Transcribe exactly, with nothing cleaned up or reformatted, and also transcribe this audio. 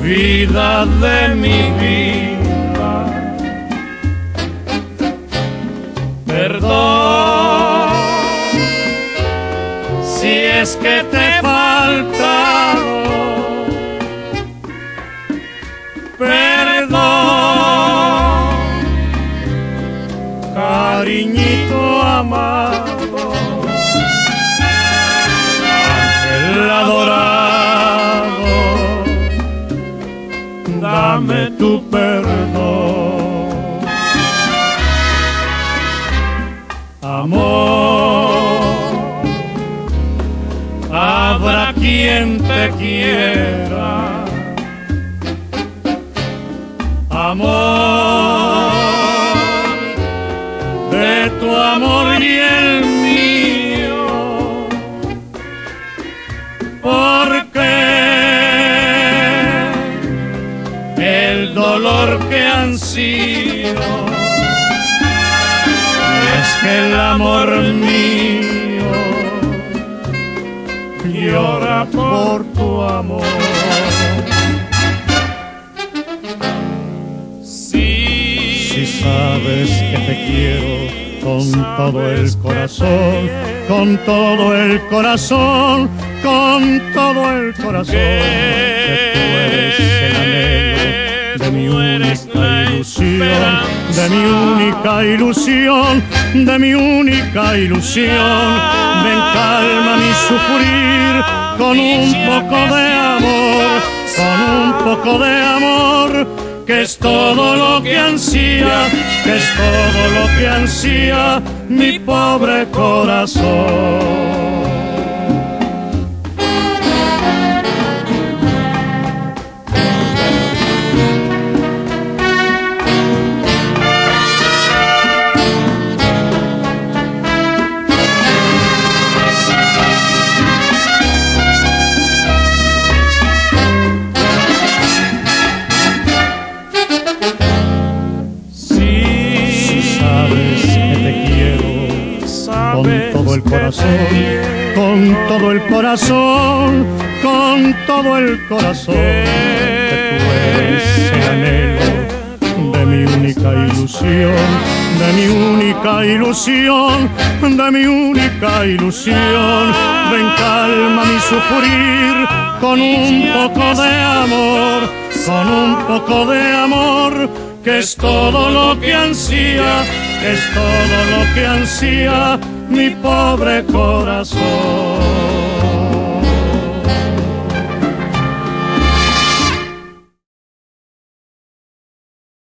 vida de mi vida. Perdón si es que te he faltado. Perdón, cariñito amado, ángel adorado, dame tu perdón. Amor, habrá quien te quiera. Amor, de tu amor y el mío, porque el dolor que han sido es que el amor mío llora por tu amor. Si sabes que te quiero con todo el corazón, con todo el corazón, con todo el corazón, que tú eres el anhelo de mi única ilusión, de mi única ilusión, de mi única ilusión. Ven, calma mi sufrir con un poco de amor, con un poco de amor, que es todo lo que ansía, que es todo lo que ansía mi pobre corazón. Con todo el corazón, con todo el corazón, con todo el corazón, que tú eres el anhelo de mi única ilusión, de mi única ilusión, de mi única ilusión. Ven, calma mi sufrir con un poco de amor, con un poco de amor, que es todo lo que ansía, que es todo lo que ansía mi pobre corazón.